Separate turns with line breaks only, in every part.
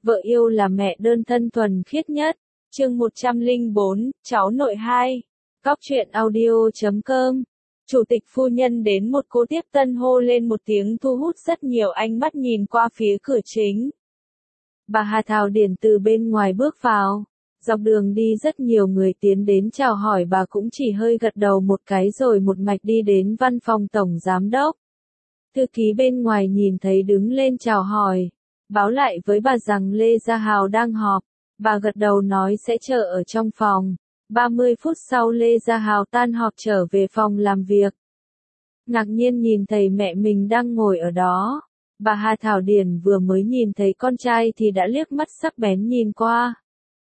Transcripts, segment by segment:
vợ yêu là mẹ đơn thân thuần khiết nhất. Chương 104, cháu nội 2. Góc truyện audio.com. Chủ tịch phu nhân đến một cô tiếp tân hô lên một tiếng thu hút rất nhiều ánh mắt nhìn qua phía cửa chính. Bà Hà Thảo Điển từ bên ngoài bước vào. Dọc đường đi rất nhiều người tiến đến chào hỏi, bà cũng chỉ hơi gật đầu một cái rồi một mạch đi đến văn phòng tổng giám đốc. Thư ký bên ngoài nhìn thấy đứng lên chào hỏi, báo lại với bà rằng Lê Gia Hào đang họp. Bà gật đầu nói sẽ chờ ở trong phòng. 30 phút sau Lê Gia Hào tan họp trở về phòng làm việc. Ngạc nhiên nhìn thấy mẹ mình đang ngồi ở đó. Bà Hà Thảo Điển vừa mới nhìn thấy con trai thì đã liếc mắt sắc bén nhìn qua.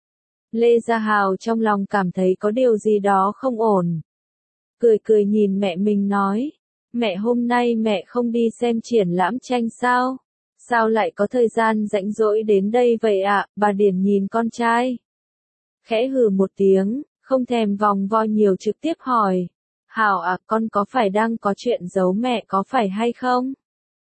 Lê Gia Hào trong lòng cảm thấy có điều gì đó không ổn. Cười cười nhìn mẹ mình nói, mẹ hôm nay mẹ không đi xem triển lãm tranh sao? Sao lại có thời gian rảnh rỗi đến đây vậy ạ? Bà Điển nhìn con trai. Khẽ hừ một tiếng, không thèm vòng vo nhiều trực tiếp hỏi. Hào à, con có phải đang có chuyện giấu mẹ có phải hay không?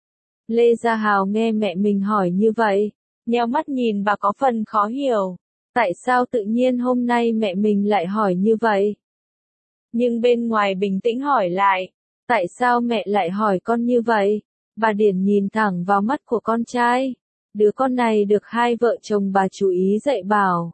Lê Gia Hào nghe mẹ mình hỏi như vậy, nheo mắt nhìn bà có phần khó hiểu. Tại sao tự nhiên hôm nay mẹ mình lại hỏi như vậy? Nhưng bên ngoài bình tĩnh hỏi lại, tại sao mẹ lại hỏi con như vậy? Bà Điển nhìn thẳng vào mắt của con trai. Đứa con này được hai vợ chồng bà chú ý dạy bảo,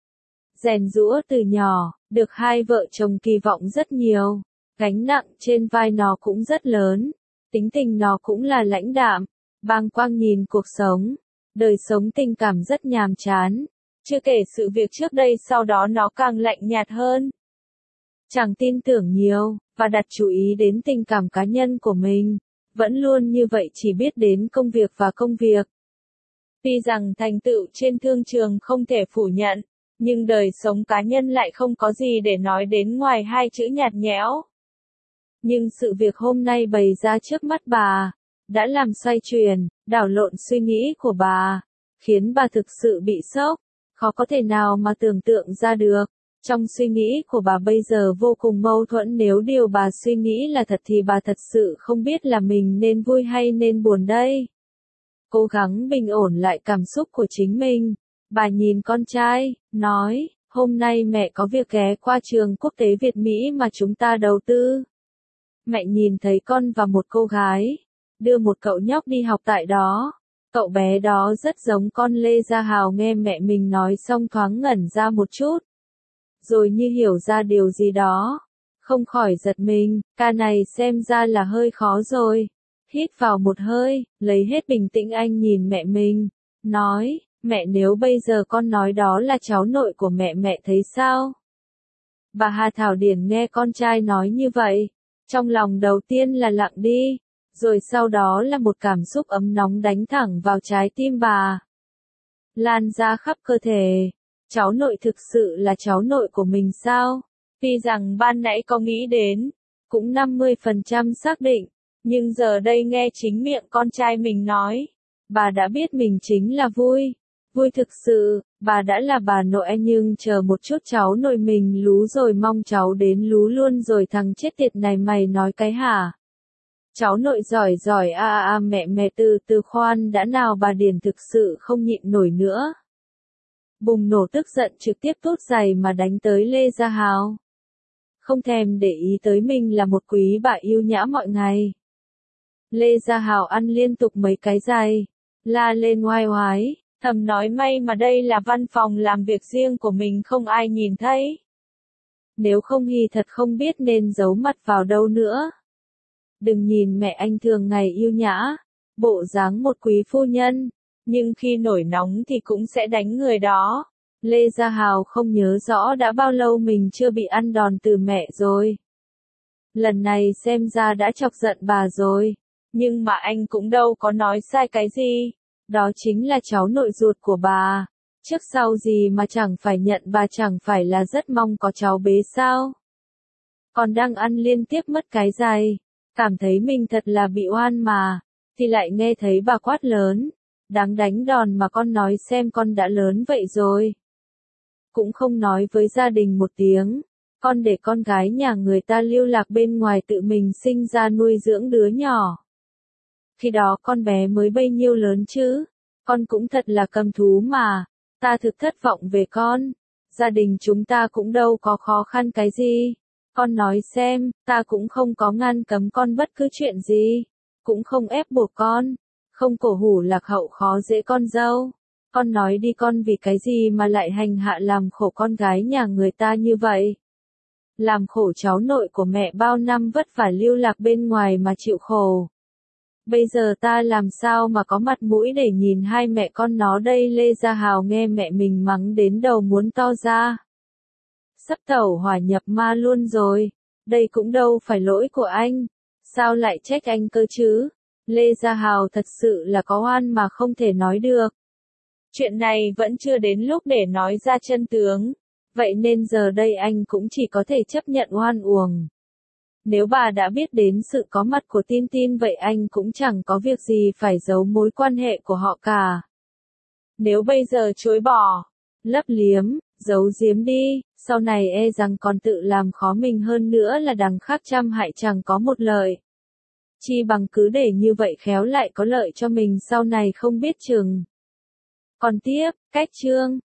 rèn giũa từ nhỏ, được hai vợ chồng kỳ vọng rất nhiều. Gánh nặng trên vai nó cũng rất lớn. Tính tình nó cũng là lãnh đạm, bàng quang nhìn cuộc sống. Đời sống tình cảm rất nhàm chán. Chưa kể sự việc trước đây sau đó nó càng lạnh nhạt hơn. Chẳng tin tưởng nhiều, và đặt chú ý đến tình cảm cá nhân của mình. Vẫn luôn như vậy, chỉ biết đến công việc và công việc. Tuy rằng thành tựu trên thương trường không thể phủ nhận, nhưng đời sống cá nhân lại không có gì để nói đến ngoài hai chữ nhạt nhẽo. Nhưng sự việc hôm nay bày ra trước mắt bà, đã làm xoay chuyển, đảo lộn suy nghĩ của bà, khiến bà thực sự bị sốc, khó có thể nào mà tưởng tượng ra được. Trong suy nghĩ của bà bây giờ vô cùng mâu thuẫn, nếu điều bà suy nghĩ là thật thì bà thật sự không biết là mình nên vui hay nên buồn đây. Cố gắng bình ổn lại cảm xúc của chính mình, bà nhìn con trai, nói, hôm nay mẹ có việc ghé qua trường quốc tế Việt Mỹ mà chúng ta đầu tư. Mẹ nhìn thấy con và một cô gái, đưa một cậu nhóc đi học tại đó. Cậu bé đó rất giống con. Lê Gia Hào nghe mẹ mình nói xong thoáng ngẩn ra một chút. Rồi như hiểu ra điều gì đó, không khỏi giật mình, ca này xem ra là hơi khó rồi. Hít vào một hơi, lấy hết bình tĩnh anh nhìn mẹ mình, nói, mẹ nếu bây giờ con nói đó là cháu nội của mẹ, mẹ thấy sao? Bà Hà Thảo Điển nghe con trai nói như vậy, trong lòng đầu tiên là lặng đi, rồi sau đó là một cảm xúc ấm nóng đánh thẳng vào trái tim bà, lan ra khắp cơ thể. Cháu nội thực sự là cháu nội của mình sao? Tuy rằng ban nãy có nghĩ đến, cũng 50% xác định, nhưng giờ đây nghe chính miệng con trai mình nói, bà đã biết mình chính là vui. Vui thực sự, bà đã là bà nội, nhưng chờ một chút cháu nội mình lú rồi, mong cháu đến lú luôn rồi. Thằng chết tiệt này mày nói cái hả? Cháu nội giỏi giỏi mẹ từ từ khoan đã nào. Bà Điển thực sự không nhịn nổi nữa. Bùng nổ tức giận trực tiếp tuốt giày mà đánh tới Lê Gia Hào. Không thèm để ý tới mình là một quý bà yêu nhã mọi ngày. Lê Gia Hào ăn liên tục mấy cái giày, la lên oai oái, thầm nói may mà đây là văn phòng làm việc riêng của mình, không ai nhìn thấy. Nếu không thì thật không biết nên giấu mặt vào đâu nữa. Đừng nhìn mẹ anh thường ngày yêu nhã, bộ dáng một quý phu nhân, nhưng khi nổi nóng thì cũng sẽ đánh người đó. Lê Gia Hào không nhớ rõ đã bao lâu mình chưa bị ăn đòn từ mẹ rồi. Lần này xem ra đã chọc giận bà rồi. Nhưng mà anh cũng đâu có nói sai cái gì. Đó chính là cháu nội ruột của bà. Trước sau gì mà chẳng phải nhận, bà chẳng phải là rất mong có cháu bé sao? Còn đang ăn liên tiếp mất cái giày, cảm thấy mình thật là bị oan mà, thì lại nghe thấy bà quát lớn. Đáng đánh đòn mà con nói xem, con đã lớn vậy rồi. Cũng không nói với gia đình một tiếng, con để con gái nhà người ta lưu lạc bên ngoài tự mình sinh ra nuôi dưỡng đứa nhỏ. Khi đó con bé mới bấy nhiêu lớn chứ? Con cũng thật là cầm thú mà, ta thực thất vọng về con. Gia đình chúng ta cũng đâu có khó khăn cái gì. Con nói xem, ta cũng không có ngăn cấm con bất cứ chuyện gì, cũng không ép buộc con, không cổ hủ lạc hậu khó dễ con dâu. Con nói đi, con vì cái gì mà lại hành hạ làm khổ con gái nhà người ta như vậy? Làm khổ cháu nội của mẹ bao năm vất vả lưu lạc bên ngoài mà chịu khổ. Bây giờ ta làm sao mà có mặt mũi để nhìn hai mẹ con nó đây? Lê Gia Hào nghe mẹ mình mắng đến đầu muốn to ra. Sắp tẩu hỏa nhập ma luôn rồi, đây cũng đâu phải lỗi của anh, sao lại trách anh cơ chứ? Lê Gia Hào thật sự là có oan mà không thể nói được. Chuyện này vẫn chưa đến lúc để nói ra chân tướng, vậy nên giờ đây anh cũng chỉ có thể chấp nhận oan uổng. Nếu bà đã biết đến sự có mặt của Tin Tin vậy anh cũng chẳng có việc gì phải giấu mối quan hệ của họ cả. Nếu bây giờ chối bỏ, lấp liếm, giấu giếm đi, sau này e rằng còn tự làm khó mình hơn nữa là đằng khác trăm hại chẳng có một lợi. Chi bằng cứ để như vậy khéo lại có lợi cho mình sau này không biết chừng. Còn tiếp, cách chương